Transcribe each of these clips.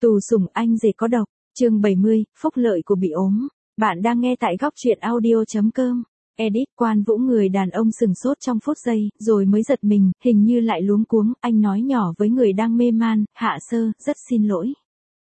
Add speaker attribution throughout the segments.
Speaker 1: Tù sủng anh rể có độc, chương 70, phúc lợi của bị ốm. Bạn đang nghe tại góc truyện audio.com. Edit. Quan Vũ người đàn ông sừng sốt trong phút giây, rồi mới giật mình, hình như lại luống cuống, anh nói nhỏ với người đang mê man, Hạ Sơ, rất xin lỗi.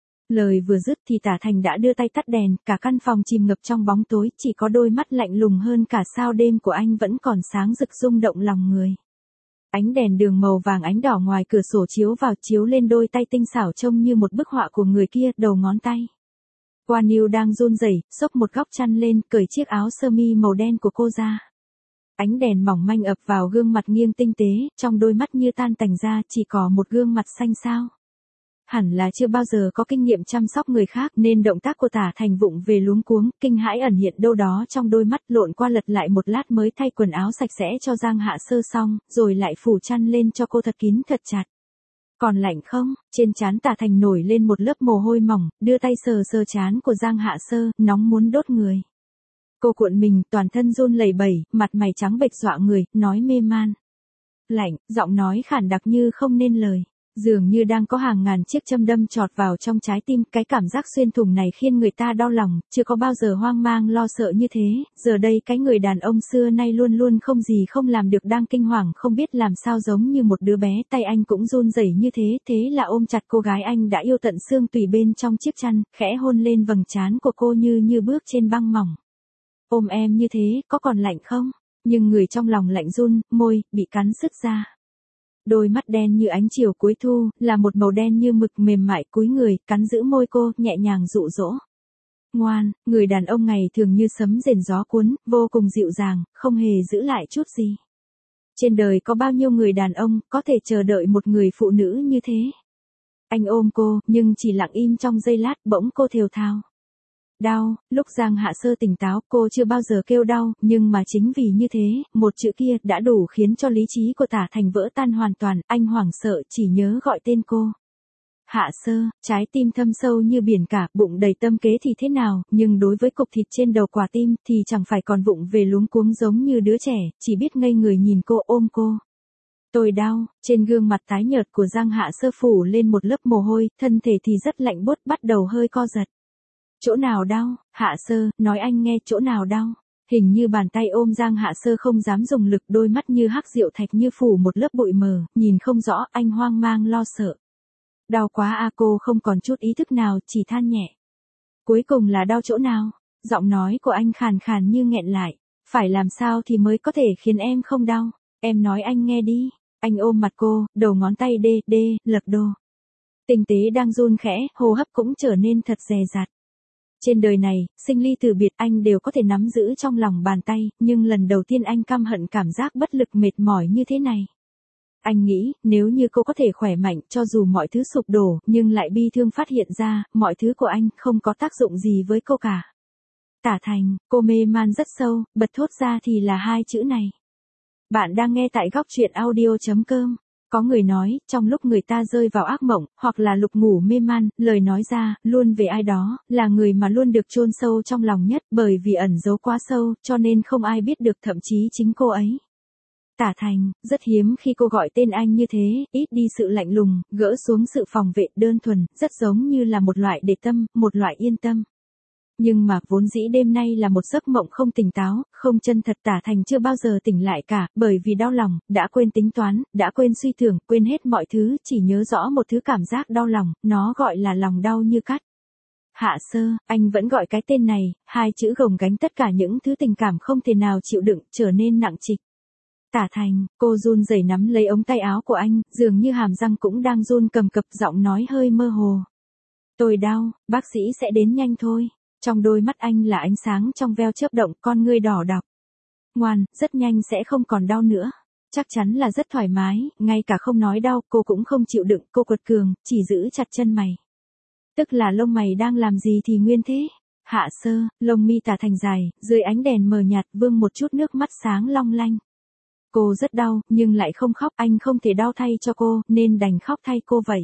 Speaker 1: Lời vừa dứt thì Tả Thành đã đưa tay tắt đèn, cả căn phòng chìm ngập trong bóng tối, chỉ có đôi mắt lạnh lùng hơn cả sao đêm của anh vẫn còn sáng rực rung động lòng người. Ánh đèn đường màu vàng ánh đỏ ngoài cửa sổ chiếu vào, chiếu lên đôi tay tinh xảo trông như một bức họa của người kia, đầu ngón tay. Quan Yêu đang run rẩy, xốc một góc chăn lên, cởi chiếc áo sơ mi màu đen của cô ra. Ánh đèn mỏng manh ập vào gương mặt nghiêng tinh tế, trong đôi mắt như tan tành ra, chỉ có một gương mặt xanh xao. Hẳn là chưa bao giờ có kinh nghiệm chăm sóc người khác nên động tác của Tả Thành vụng về luống cuống, kinh hãi ẩn hiện đâu đó trong đôi mắt, lộn qua lật lại một lát mới thay quần áo sạch sẽ cho Giang Hạ Sơ xong, rồi lại phủ chăn lên cho cô thật kín thật chặt. Còn lạnh không? Trên trán Tả Thành nổi lên một lớp mồ hôi mỏng, đưa tay sờ sờ trán của Giang Hạ Sơ, nóng muốn đốt người. Cô cuộn mình, toàn thân run lẩy bẩy, mặt mày trắng bệch dọa người, nói mê man. Lạnh, giọng nói khản đặc như không nên lời. Dường như đang có hàng ngàn chiếc châm đâm chọt vào trong trái tim, cái cảm giác xuyên thủng này khiến người ta đau lòng, chưa có bao giờ hoang mang lo sợ như thế, giờ đây cái người đàn ông xưa nay luôn luôn không gì không làm được đang kinh hoàng không biết làm sao giống như một đứa bé, tay anh cũng run rẩy như thế, thế là ôm chặt cô gái anh đã yêu tận xương tủy bên trong chiếc chăn, khẽ hôn lên vầng trán của cô như bước trên băng mỏng. Ôm em như thế, có còn lạnh không? Nhưng người trong lòng lạnh run, môi, bị cắn sứt ra. Đôi mắt đen như ánh chiều cuối thu, là một màu đen như mực mềm mại cúi người, cắn giữ môi cô, nhẹ nhàng dụ dỗ. Ngoan, người đàn ông ngày thường như sấm rền gió cuốn, vô cùng dịu dàng, không hề giữ lại chút gì. Trên đời có bao nhiêu người đàn ông, có thể chờ đợi một người phụ nữ như thế. Anh ôm cô, nhưng chỉ lặng im trong giây lát, bỗng cô thều thào. Đau, lúc Giang Hạ Sơ tỉnh táo, cô chưa bao giờ kêu đau, nhưng mà chính vì như thế, một chữ kia đã đủ khiến cho lý trí của Tả Thành vỡ tan hoàn toàn, anh hoảng sợ chỉ nhớ gọi tên cô. Hạ Sơ, trái tim thâm sâu như biển cả, bụng đầy tâm kế thì thế nào, nhưng đối với cục thịt trên đầu quả tim thì chẳng phải còn vụng về luống cuống giống như đứa trẻ, chỉ biết ngây người nhìn cô, ôm cô. Tôi đau, trên gương mặt tái nhợt của Giang Hạ Sơ phủ lên một lớp mồ hôi, thân thể thì rất lạnh buốt, bắt đầu hơi co giật. Chỗ nào đau? Hạ Sơ, nói anh nghe, chỗ nào đau? Hình như bàn tay ôm Giang Hạ Sơ không dám dùng lực, đôi mắt như hắc rượu thạch như phủ một lớp bụi mờ, nhìn không rõ, anh hoang mang lo sợ. Đau quá à, cô không còn chút ý thức nào, chỉ than nhẹ. Cuối cùng là đau chỗ nào? Giọng nói của anh khàn khàn như nghẹn lại. Phải làm sao thì mới có thể khiến em không đau? Em nói anh nghe đi. Anh ôm mặt cô, đầu ngón tay lật đô. Tinh tế đang run khẽ, hô hấp cũng trở nên thật dè dặt. Trên đời này, sinh ly tử biệt anh đều có thể nắm giữ trong lòng bàn tay, nhưng lần đầu tiên anh căm hận cảm giác bất lực mệt mỏi như thế này. Anh nghĩ, nếu như cô có thể khỏe mạnh, cho dù mọi thứ sụp đổ, nhưng lại bi thương phát hiện ra, mọi thứ của anh không có tác dụng gì với cô cả. Tả Thành, cô mê man rất sâu, bật thốt ra thì là hai chữ này. Bạn đang nghe tại góc truyện audio.com. Có người nói, trong lúc người ta rơi vào ác mộng, hoặc là lục ngủ mê man, lời nói ra, luôn về ai đó, là người mà luôn được chôn sâu trong lòng nhất, bởi vì ẩn giấu quá sâu, cho nên không ai biết được, thậm chí chính cô ấy. Tả Thành, rất hiếm khi cô gọi tên anh như thế, ít đi sự lạnh lùng, gỡ xuống sự phòng vệ đơn thuần, rất giống như là một loại để tâm, một loại yên tâm. Nhưng mà vốn dĩ đêm nay là một giấc mộng không tỉnh táo, không chân thật. Tả Thành chưa bao giờ tỉnh lại cả, bởi vì đau lòng, đã quên tính toán, đã quên suy tưởng, quên hết mọi thứ, chỉ nhớ rõ một thứ cảm giác đau lòng, nó gọi là lòng đau như cắt. Hạ Sơ, anh vẫn gọi cái tên này, hai chữ gồng gánh tất cả những thứ tình cảm không thể nào chịu đựng, trở nên nặng trịch. Tả Thành, cô run rẩy nắm lấy ống tay áo của anh, dường như hàm răng cũng đang run cầm cập, giọng nói hơi mơ hồ. Tôi đau, bác sĩ sẽ đến nhanh thôi. Trong đôi mắt anh là ánh sáng trong veo chớp động, con ngươi đỏ đọc. Ngoan, rất nhanh sẽ không còn đau nữa. Chắc chắn là rất thoải mái, ngay cả không nói đau, cô cũng không chịu đựng, cô quật cường, chỉ giữ chặt chân mày. Tức là lông mày đang làm gì thì nguyên thế? Hạ Sơ, lông mi Tả Thành dài, dưới ánh đèn mờ nhạt vương một chút nước mắt sáng long lanh. Cô rất đau, nhưng lại không khóc, anh không thể đau thay cho cô, nên đành khóc thay cô vậy.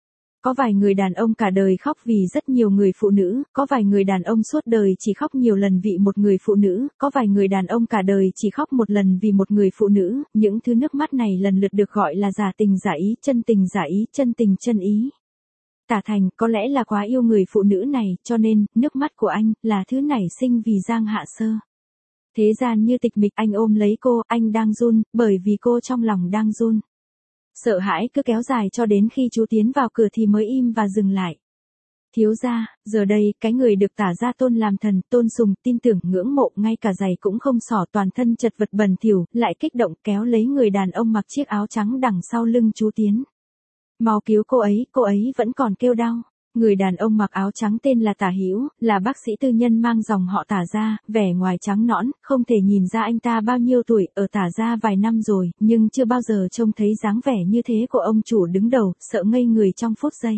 Speaker 1: Có vài người đàn ông cả đời khóc vì rất nhiều người phụ nữ, có vài người đàn ông suốt đời chỉ khóc nhiều lần vì một người phụ nữ, có vài người đàn ông cả đời chỉ khóc một lần vì một người phụ nữ, những thứ nước mắt này lần lượt được gọi là giả tình giả ý, chân tình giả ý, chân tình chân ý. Tả Thành có lẽ là quá yêu người phụ nữ này, cho nên, nước mắt của anh, là thứ nảy sinh vì Giang Hạ Sơ. Thế gian như tịch mịch, anh ôm lấy cô, anh đang run, bởi vì cô trong lòng đang run. Sợ hãi cứ kéo dài cho đến khi chú tiến vào cửa thì mới im và dừng lại. Thiếu gia, giờ đây, cái người được Tả gia tôn làm thần, tôn sùng, tin tưởng, ngưỡng mộ, ngay cả giày cũng không xỏ, toàn thân chật vật bẩn thỉu, lại kích động kéo lấy người đàn ông mặc chiếc áo trắng đằng sau lưng chú tiến. Mau cứu cô ấy vẫn còn kêu đau. Người đàn ông mặc áo trắng tên là Tả Hữu, là bác sĩ tư nhân mang dòng họ Tả gia, vẻ ngoài trắng nõn, không thể nhìn ra anh ta bao nhiêu tuổi, ở Tả gia vài năm rồi, nhưng chưa bao giờ trông thấy dáng vẻ như thế của ông chủ đứng đầu, sợ ngây người trong phút giây.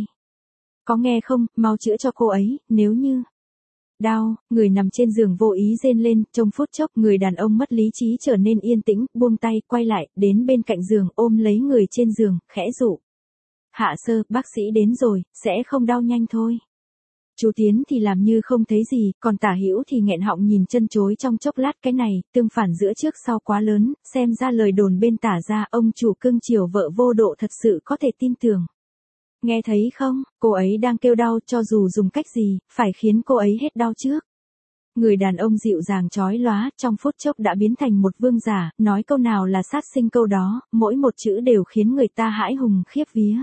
Speaker 1: Có nghe không, mau chữa cho cô ấy, nếu như... Đau, người nằm trên giường vô ý rên lên, trong phút chốc người đàn ông mất lý trí trở nên yên tĩnh, buông tay, quay lại, đến bên cạnh giường, ôm lấy người trên giường, khẽ dụ. Hạ Sơ, bác sĩ đến rồi, sẽ không đau nhanh thôi. Chú Tiến thì làm như không thấy gì, còn Tả Hữu thì nghẹn họng nhìn chân chối trong chốc lát. Cái này, tương phản giữa trước sau quá lớn, xem ra lời đồn bên Tả gia ông chủ cưng chiều vợ vô độ thật sự có thể tin tưởng. Nghe thấy không, cô ấy đang kêu đau, cho dù dùng cách gì, phải khiến cô ấy hết đau trước. Người đàn ông dịu dàng chói lóa, trong phút chốc đã biến thành một vương giả, nói câu nào là sát sinh câu đó, mỗi một chữ đều khiến người ta hãi hùng khiếp vía.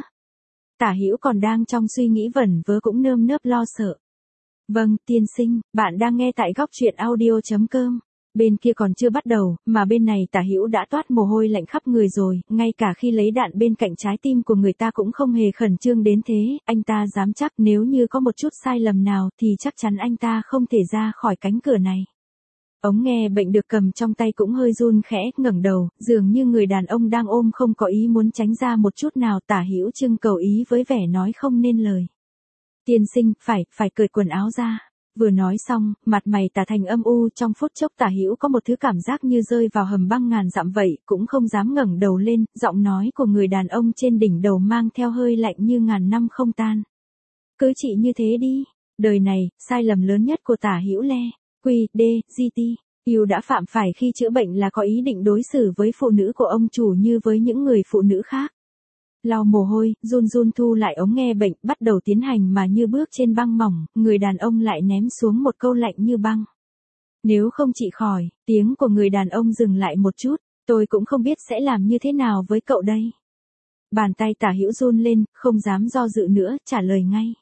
Speaker 1: Tả Hữu còn đang trong suy nghĩ vẩn vơ cũng nơm nớp lo sợ. Vâng, tiên sinh, bạn đang nghe tại góc truyện audio.com. Bên kia còn chưa bắt đầu, mà bên này Tả Hữu đã toát mồ hôi lạnh khắp người rồi, ngay cả khi lấy đạn bên cạnh trái tim của người ta cũng không hề khẩn trương đến thế, anh ta dám chắc nếu như có một chút sai lầm nào thì chắc chắn anh ta không thể ra khỏi cánh cửa này. Ống nghe bệnh được cầm trong tay cũng hơi run khẽ, ngẩng đầu, dường như người đàn ông đang ôm không có ý muốn tránh ra một chút nào. Tả Hữu trưng cầu ý với vẻ nói không nên lời. Tiên sinh, phải cởi quần áo ra. Vừa nói xong, mặt mày Tả Thành âm u, trong phút chốc Tả Hữu có một thứ cảm giác như rơi vào hầm băng ngàn dặm vậy, cũng không dám ngẩng đầu lên, giọng nói của người đàn ông trên đỉnh đầu mang theo hơi lạnh như ngàn năm không tan. Cứ trị như thế đi, đời này, sai lầm lớn nhất của Tả Hữu Le. QDGT, yêu đã phạm phải khi chữa bệnh là có ý định đối xử với phụ nữ của ông chủ như với những người phụ nữ khác. Lau mồ hôi, run run thu lại ống nghe bệnh, bắt đầu tiến hành mà như bước trên băng mỏng, người đàn ông lại ném xuống một câu lạnh như băng. Nếu không trị khỏi, tiếng của người đàn ông dừng lại một chút, tôi cũng không biết sẽ làm như thế nào với cậu đây. Bàn tay Tả Hữu run lên, không dám do dự nữa, trả lời ngay.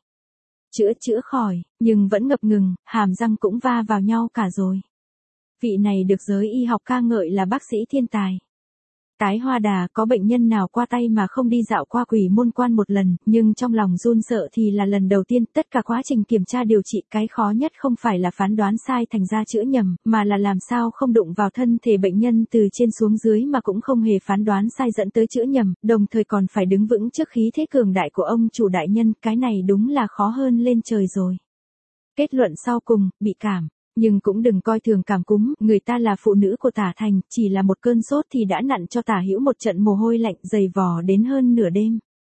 Speaker 1: Chữa khỏi, nhưng vẫn ngập ngừng, hàm răng cũng va vào nhau cả rồi. Vị này được giới y học ca ngợi là bác sĩ thiên tài. Tái hoa đà, có bệnh nhân nào qua tay mà không đi dạo qua Quỷ Môn Quan một lần, nhưng trong lòng run sợ thì là lần đầu tiên. Tất cả quá trình kiểm tra điều trị, cái khó nhất không phải là phán đoán sai thành ra chữa nhầm, mà là làm sao không đụng vào thân thể bệnh nhân từ trên xuống dưới mà cũng không hề phán đoán sai dẫn tới chữa nhầm, đồng thời còn phải đứng vững trước khí thế cường đại của ông chủ đại nhân, cái này đúng là khó hơn lên trời rồi. Kết luận sau cùng, bị cảm. Nhưng cũng đừng coi thường cảm cúm, người ta là phụ nữ của Tả Thành, chỉ là một cơn sốt thì đã nặn cho Tả Hữu một trận mồ hôi lạnh dày vò đến hơn nửa đêm.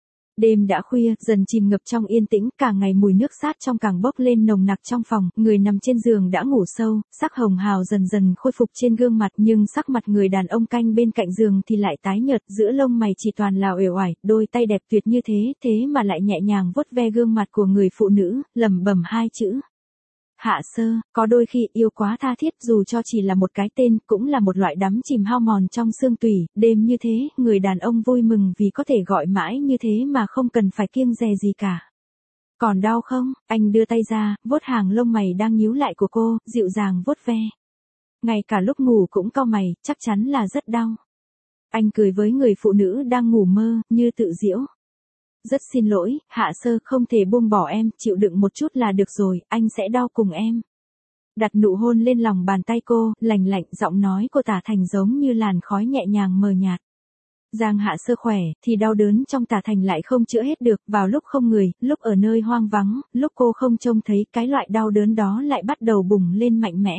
Speaker 1: Đêm đã khuya, dần chìm ngập trong yên tĩnh, cả ngày mùi nước sát trong càng bốc lên nồng nặc trong phòng, người nằm trên giường đã ngủ sâu, sắc hồng hào dần dần khôi phục trên gương mặt, nhưng sắc mặt người đàn ông canh bên cạnh giường thì lại tái nhợt, giữa lông mày chỉ toàn là uể oải, đôi tay đẹp tuyệt như thế mà lại nhẹ nhàng vuốt ve gương mặt của người phụ nữ, lẩm bẩm hai chữ. Hạ Sơ, có đôi khi yêu quá tha thiết dù cho chỉ là một cái tên, cũng là một loại đắm chìm hao mòn trong xương tủy. Đêm như thế, người đàn ông vui mừng vì có thể gọi mãi như thế mà không cần phải kiêng dè gì cả. Còn đau không? Anh đưa tay ra, vuốt hàng lông mày đang nhíu lại của cô, dịu dàng vuốt ve. Ngay cả lúc ngủ cũng cau mày, chắc chắn là rất đau. Anh cười với người phụ nữ đang ngủ mơ, như tự giễu. Rất xin lỗi, Hạ Sơ, không thể buông bỏ em, chịu đựng một chút là được rồi, anh sẽ đau cùng em. Đặt nụ hôn lên lòng bàn tay cô, lành lạnh, giọng nói của Tả Thành giống như làn khói nhẹ nhàng mờ nhạt. Giang Hạ Sơ khỏe, thì đau đớn trong Tả Thành lại không chữa hết được, vào lúc không người, lúc ở nơi hoang vắng, lúc cô không trông thấy, cái loại đau đớn đó lại bắt đầu bùng lên mạnh mẽ.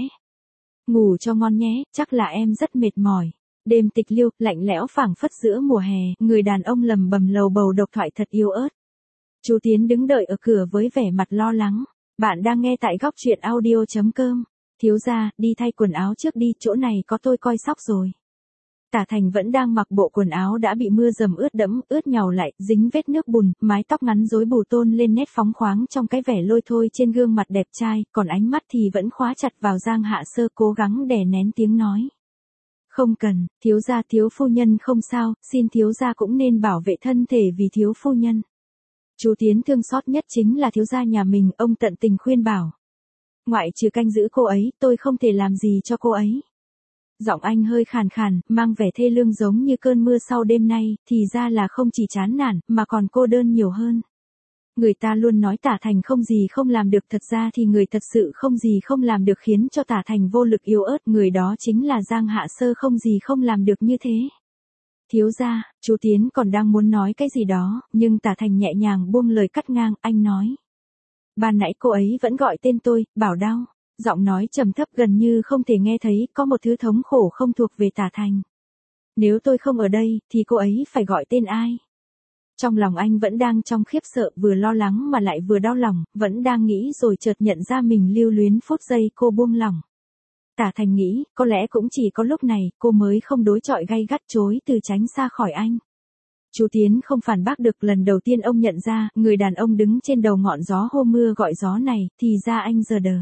Speaker 1: Ngủ cho ngon nhé, chắc là em rất mệt mỏi. Đêm tịch liêu, lạnh lẽo phảng phất giữa mùa hè, người đàn ông lầm bầm lầu bầu độc thoại thật yếu ớt. Chú Tiến đứng đợi ở cửa với vẻ mặt lo lắng. Bạn đang nghe tại góc truyện audio.com. Thiếu gia, đi thay quần áo trước đi, chỗ này có tôi coi sóc rồi. Tả Thành vẫn đang mặc bộ quần áo đã bị mưa dầm ướt đẫm, ướt nhàu lại, dính vết nước bùn, mái tóc ngắn rối bù tôn lên nét phóng khoáng trong cái vẻ lôi thôi trên gương mặt đẹp trai, còn ánh mắt thì vẫn khóa chặt vào Giang Hạ Sơ, cố gắng đè nén tiếng nói. Không cần, thiếu gia thiếu phu nhân không sao, xin thiếu gia cũng nên bảo vệ thân thể vì thiếu phu nhân. Chú Tiến thương xót nhất chính là thiếu gia nhà mình, ông tận tình khuyên bảo. Ngoại trừ canh giữ cô ấy, tôi không thể làm gì cho cô ấy. Giọng anh hơi khàn khàn, mang vẻ thê lương giống như cơn mưa sau đêm nay, thì ra là không chỉ chán nản, mà còn cô đơn nhiều hơn. Người ta luôn nói Tả Thành không gì không làm được, thật ra thì người thật sự không gì không làm được khiến cho Tả Thành vô lực yếu ớt, người đó chính là Giang Hạ Sơ không gì không làm được như thế. Thiếu gia, chú Tiến còn đang muốn nói cái gì đó, nhưng Tả Thành nhẹ nhàng buông lời cắt ngang, anh nói. Ban nãy cô ấy vẫn gọi tên tôi, bảo đau. Giọng nói trầm thấp gần như không thể nghe thấy, có một thứ thống khổ không thuộc về Tả Thành. Nếu tôi không ở đây, thì cô ấy phải gọi tên ai? Trong lòng anh vẫn đang trong khiếp sợ, vừa lo lắng mà lại vừa đau lòng, vẫn đang nghĩ rồi chợt nhận ra mình lưu luyến, phút giây cô buông lỏng. Tả Thành nghĩ, có lẽ cũng chỉ có lúc này, cô mới không đối chọi gay gắt chối từ tránh xa khỏi anh. Chú Tiến không phản bác được, lần đầu tiên ông nhận ra, người đàn ông đứng trên đầu ngọn gió hô mưa gọi gió này, thì ra anh giờ đờ.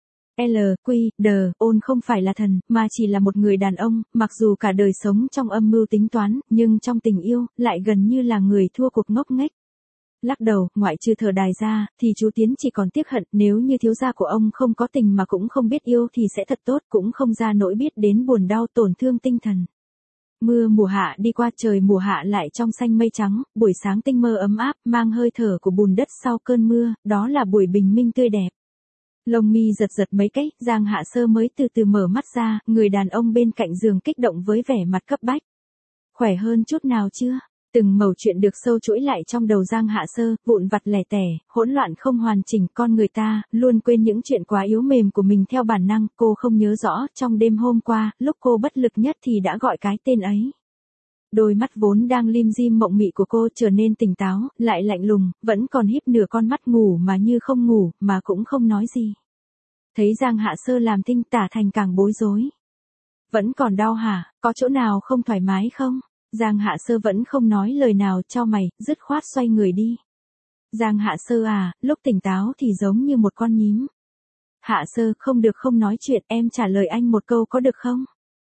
Speaker 1: Ôn không phải là thần, mà chỉ là một người đàn ông, mặc dù cả đời sống trong âm mưu tính toán, nhưng trong tình yêu, lại gần như là người thua cuộc ngốc nghếch. Lắc đầu, ngoại trừ thở đài ra, thì chú Tiến chỉ còn tiếc hận, nếu như thiếu gia của ông không có tình mà cũng không biết yêu thì sẽ thật tốt, cũng không ra nỗi biết đến buồn đau tổn thương tinh thần. Mưa mùa hạ đi qua, trời mùa hạ lại trong xanh mây trắng, buổi sáng tinh mơ ấm áp, mang hơi thở của bùn đất sau cơn mưa, đó là buổi bình minh tươi đẹp. Lông mi giật giật mấy cái, Giang Hạ Sơ mới từ từ mở mắt ra, người đàn ông bên cạnh giường kích động với vẻ mặt cấp bách. Khỏe hơn chút nào chưa? Từng mẩu chuyện được sâu chuỗi lại trong đầu Giang Hạ Sơ, vụn vặt lẻ tẻ, hỗn loạn không hoàn chỉnh, con người ta luôn quên những chuyện quá yếu mềm của mình theo bản năng, cô không nhớ rõ trong đêm hôm qua, lúc cô bất lực nhất thì đã gọi cái tên ấy. Đôi mắt vốn đang lim dim mộng mị của cô trở nên tỉnh táo, lại lạnh lùng, vẫn còn híp nửa con mắt ngủ mà như không ngủ, mà cũng không nói gì. Thấy Giang Hạ Sơ làm thinh, Tả Thành càng bối rối. Vẫn còn đau hả, có chỗ nào không thoải mái không? Giang Hạ Sơ vẫn không nói lời nào, chau mày, dứt khoát xoay người đi. Giang Hạ Sơ à, lúc tỉnh táo thì giống như một con nhím. Hạ Sơ, không được không nói chuyện, em trả lời anh một câu có được không?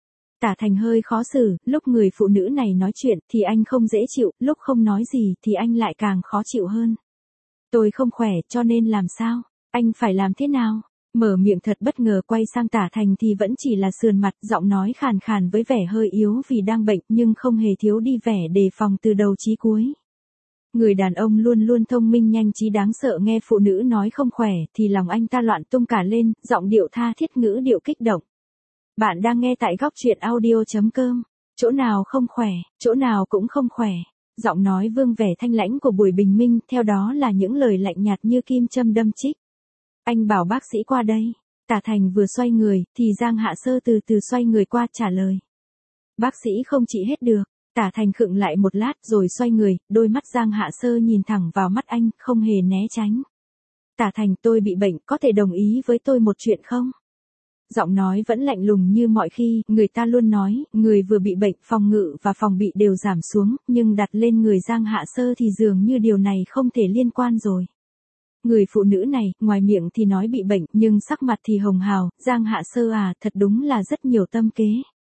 Speaker 1: Tả Thành hơi khó xử, lúc người phụ nữ này nói chuyện thì anh không dễ chịu, lúc không nói gì thì anh lại càng khó chịu hơn. Tôi không khỏe cho nên làm sao? Anh phải làm thế nào? Mở miệng thật bất ngờ, quay sang Tả Thành thì vẫn chỉ là sườn mặt, giọng nói khàn khàn với vẻ hơi yếu vì đang bệnh, nhưng không hề thiếu đi vẻ đề phòng từ đầu chí cuối. Người đàn ông luôn luôn thông minh nhanh trí đáng sợ, nghe phụ nữ nói không khỏe thì lòng anh ta loạn tung cả lên, giọng điệu tha thiết, ngữ điệu kích động. Bạn đang nghe tại góc truyện audio.com. Chỗ nào không khỏe, chỗ nào cũng không khỏe. Giọng nói vương vẻ thanh lãnh của buổi bình minh, theo đó là những lời lạnh nhạt như kim châm đâm chích. Anh bảo bác sĩ qua đây. Tả Thành vừa xoay người, thì Giang Hạ Sơ từ từ xoay người qua trả lời. Bác sĩ không trị hết được. Tả Thành khựng lại một lát rồi xoay người, đôi mắt Giang Hạ Sơ nhìn thẳng vào mắt anh, không hề né tránh. Tả Thành, tôi bị bệnh, có thể đồng ý với tôi một chuyện không? Giọng nói vẫn lạnh lùng như mọi khi, người ta luôn nói, người vừa bị bệnh, phòng ngự và phòng bị đều giảm xuống, nhưng đặt lên người Giang Hạ Sơ thì dường như điều này không thể liên quan rồi. Người phụ nữ này, ngoài miệng thì nói bị bệnh, nhưng sắc mặt thì hồng hào, Giang Hạ Sơ à, thật đúng là rất nhiều tâm kế.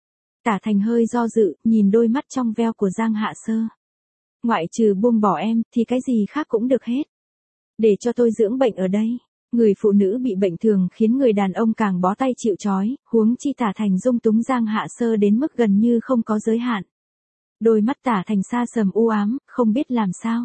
Speaker 1: Tả Thành hơi do dự, nhìn đôi mắt trong veo của Giang Hạ Sơ. Ngoại trừ buông bỏ em, thì cái gì khác cũng được hết. Để cho tôi dưỡng bệnh ở đây. Người phụ nữ bị bệnh thường khiến người đàn ông càng bó tay chịu trói, huống chi Tả Thành dung túng Giang Hạ Sơ đến mức gần như không có giới hạn. Đôi mắt Tả Thành xa sầm u ám, không biết làm sao.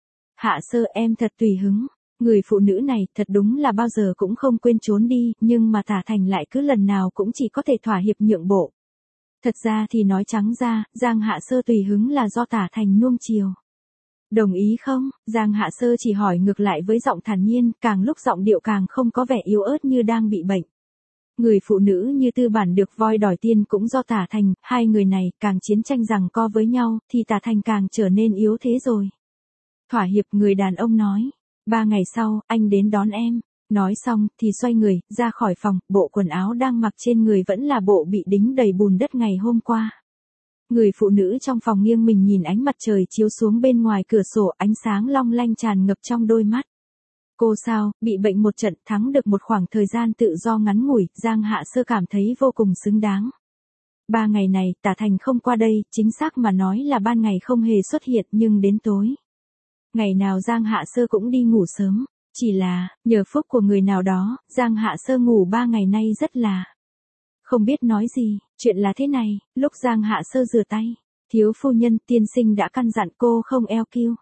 Speaker 1: Hạ Sơ, em thật tùy hứng. Người phụ nữ này thật đúng là bao giờ cũng không quên trốn đi, nhưng mà Tả Thành lại cứ lần nào cũng chỉ có thể thỏa hiệp nhượng bộ. Thật ra thì nói trắng ra, Giang Hạ Sơ tùy hứng là do Tả Thành nuông chiều. Đồng ý không? Giang Hạ Sơ chỉ hỏi ngược lại với giọng thản nhiên, càng lúc giọng điệu càng không có vẻ yếu ớt như đang bị bệnh. Người phụ nữ như tư bản được voi đòi tiên cũng do Tả Thành, hai người này càng chiến tranh giằng co với nhau, thì Tả Thành càng trở nên yếu thế rồi. Thỏa hiệp, người đàn ông nói. 3 ngày sau, anh đến đón em. Nói xong, thì xoay người, ra khỏi phòng, bộ quần áo đang mặc trên người vẫn là bộ bị đính đầy bùn đất ngày hôm qua. Người phụ nữ trong phòng nghiêng mình nhìn ánh mặt trời chiếu xuống bên ngoài cửa sổ, ánh sáng long lanh tràn ngập trong đôi mắt. Cô sao, bị bệnh một trận, thắng được một khoảng thời gian tự do ngắn ngủi, Giang Hạ Sơ cảm thấy vô cùng xứng đáng. 3 ngày này, Tả Thành không qua đây, chính xác mà nói là ban ngày không hề xuất hiện, nhưng đến tối. Ngày nào Giang Hạ Sơ cũng đi ngủ sớm, chỉ là, nhờ phúc của người nào đó, Giang Hạ Sơ ngủ 3 ngày nay rất là không biết nói gì. Chuyện là thế này, lúc Giang Hạ Sơ rửa tay, thiếu phu nhân tiên sinh đã căn dặn cô không eo kiêu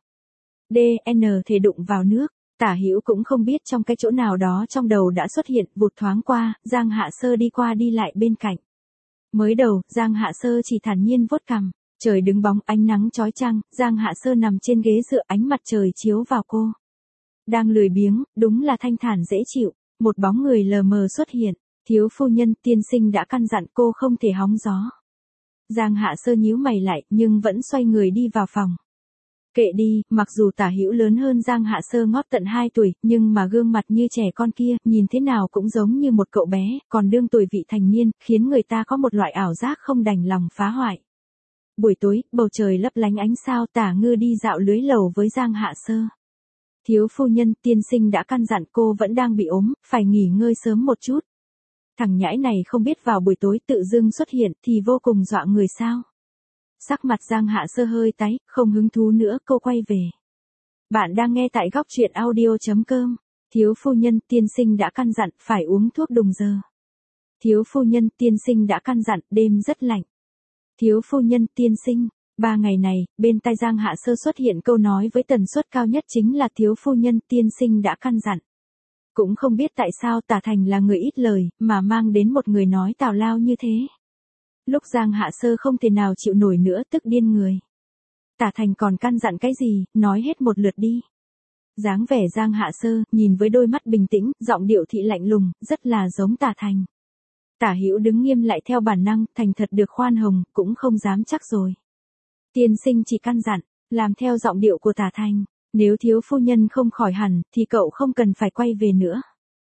Speaker 1: DN thể đụng vào nước. Tả Hữu cũng không biết trong cái chỗ nào đó trong đầu đã xuất hiện vụt thoáng qua, Giang Hạ Sơ đi qua đi lại bên cạnh. Mới đầu, Giang Hạ Sơ chỉ thản nhiên vuốt cằm, trời đứng bóng, ánh nắng chói chang, Giang Hạ Sơ nằm trên ghế dựa, ánh mặt trời chiếu vào cô. Đang lười biếng, đúng là thanh thản dễ chịu, một bóng người lờ mờ xuất hiện, thiếu phu nhân tiên sinh đã căn dặn cô không thể hóng gió. Giang Hạ Sơ nhíu mày lại, nhưng vẫn xoay người đi vào phòng. Kệ đi, mặc dù Tả Hữu lớn hơn Giang Hạ Sơ ngót tận 2 tuổi, nhưng mà gương mặt như trẻ con kia, nhìn thế nào cũng giống như một cậu bé, còn đương tuổi vị thành niên, khiến người ta có một loại ảo giác không đành lòng phá hoại. Buổi tối, bầu trời lấp lánh ánh sao, Tả Ngư đi dạo lưới lầu với Giang Hạ Sơ. Thiếu phu nhân tiên sinh đã căn dặn cô vẫn đang bị ốm, phải nghỉ ngơi sớm một chút. Thằng nhãi này không biết vào buổi tối tự dưng xuất hiện thì vô cùng dọa người sao. Sắc mặt Giang Hạ Sơ hơi tái, không hứng thú nữa, cô quay về. Bạn đang nghe tại góc truyện audio.com. Thiếu phu nhân tiên sinh đã căn dặn phải uống thuốc đùng giờ. Thiếu phu nhân tiên sinh đã căn dặn đêm rất lạnh. Thiếu phu nhân tiên sinh, 3 ngày này, bên tai Giang Hạ Sơ xuất hiện câu nói với tần suất cao nhất chính là thiếu phu nhân tiên sinh đã căn dặn. Cũng không biết tại sao Tả Thành là người ít lời, mà mang đến một người nói tào lao như thế. Lúc Giang Hạ Sơ không thể nào chịu nổi nữa, tức điên người. Tả Thành còn căn dặn cái gì, nói hết một lượt đi. Dáng vẻ Giang Hạ Sơ, nhìn với đôi mắt bình tĩnh, giọng điệu thị lạnh lùng, rất là giống Tả Thành. Tả Hữu đứng nghiêm lại theo bản năng, thành thật được khoan hồng, cũng không dám chắc rồi. Tiên sinh chỉ căn dặn, làm theo giọng điệu của Tả Thành, nếu thiếu phu nhân không khỏi hẳn, thì cậu không cần phải quay về nữa.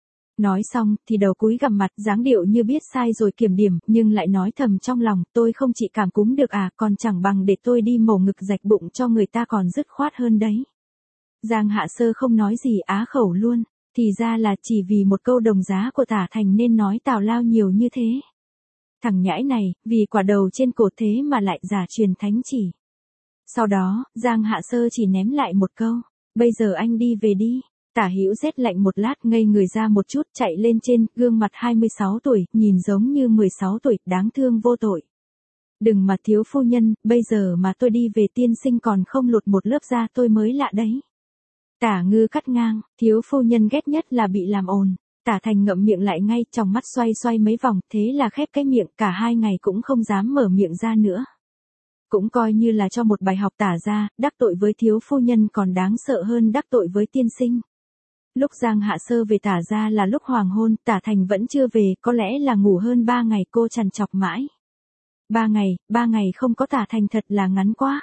Speaker 1: Nói xong, thì đầu cúi gằm mặt, dáng điệu như biết sai rồi kiểm điểm, nhưng lại nói thầm trong lòng, tôi không chỉ cảm cúm được à, còn chẳng bằng để tôi đi mổ ngực rạch bụng cho người ta còn dứt khoát hơn đấy. Giang Hạ Sơ không nói gì á khẩu luôn, thì ra là chỉ vì một câu đồng giá của Tả Thành nên nói tào lao nhiều như thế. Thằng nhãi này, vì quả đầu trên cổ thế mà lại giả truyền thánh chỉ. Sau đó, Giang Hạ Sơ chỉ ném lại một câu, bây giờ anh đi về đi. Tả Hữu rét lạnh một lát, ngây người ra một chút, chạy lên trên, gương mặt 26 tuổi, nhìn giống như 16 tuổi, đáng thương vô tội. Đừng mà thiếu phu nhân, bây giờ mà tôi đi về tiên sinh còn không lột một lớp da tôi mới lạ đấy. Tả Ngư cắt ngang, thiếu phu nhân ghét nhất là bị làm ồn. Tả Thành ngậm miệng lại ngay, trong mắt xoay xoay mấy vòng, thế là khép cái miệng, cả 2 ngày cũng không dám mở miệng ra nữa. Cũng coi như là cho một bài học Tả ra, đắc tội với thiếu phu nhân còn đáng sợ hơn đắc tội với tiên sinh. Lúc Giang Hạ Sơ về Tả ra là lúc hoàng hôn, Tả Thành vẫn chưa về, có lẽ là ngủ hơn 3 ngày, cô trằn trọc mãi. 3 ngày không có Tả Thành thật là ngắn quá.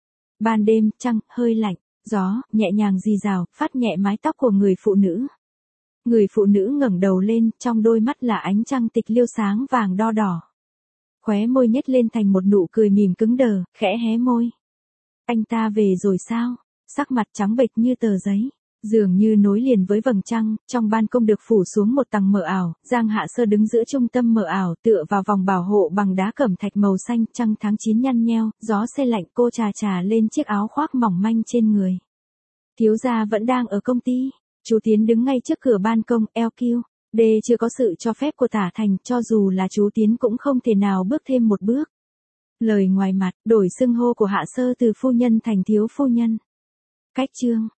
Speaker 1: Ban đêm, trăng, hơi lạnh, gió, nhẹ nhàng rì rào, phát nhẹ mái tóc của người phụ nữ. Người phụ nữ ngẩng đầu lên, trong đôi mắt là ánh trăng tịch liêu sáng vàng đo đỏ. Khóe môi nhếch lên thành một nụ cười mỉm cứng đờ, khẽ hé môi. Anh ta về rồi sao? Sắc mặt trắng bệch như tờ giấy. Dường như nối liền với vầng trăng, trong ban công được phủ xuống một tầng mờ ảo, Giang Hạ Sơ đứng giữa trung tâm mờ ảo, tựa vào vòng bảo hộ bằng đá cẩm thạch màu xanh, trăng tháng 9 nhăn nheo, gió se lạnh, cô chà chà lên chiếc áo khoác mỏng manh trên người. Thiếu gia vẫn đang ở công ty, chú Tiến đứng ngay trước cửa ban công, LQ, D chưa có sự cho phép của Tả Thành, cho dù là chú Tiến cũng không thể nào bước thêm một bước. Lời ngoài mặt, đổi xưng hô của Hạ Sơ từ phu nhân thành thiếu phu nhân. Cách chương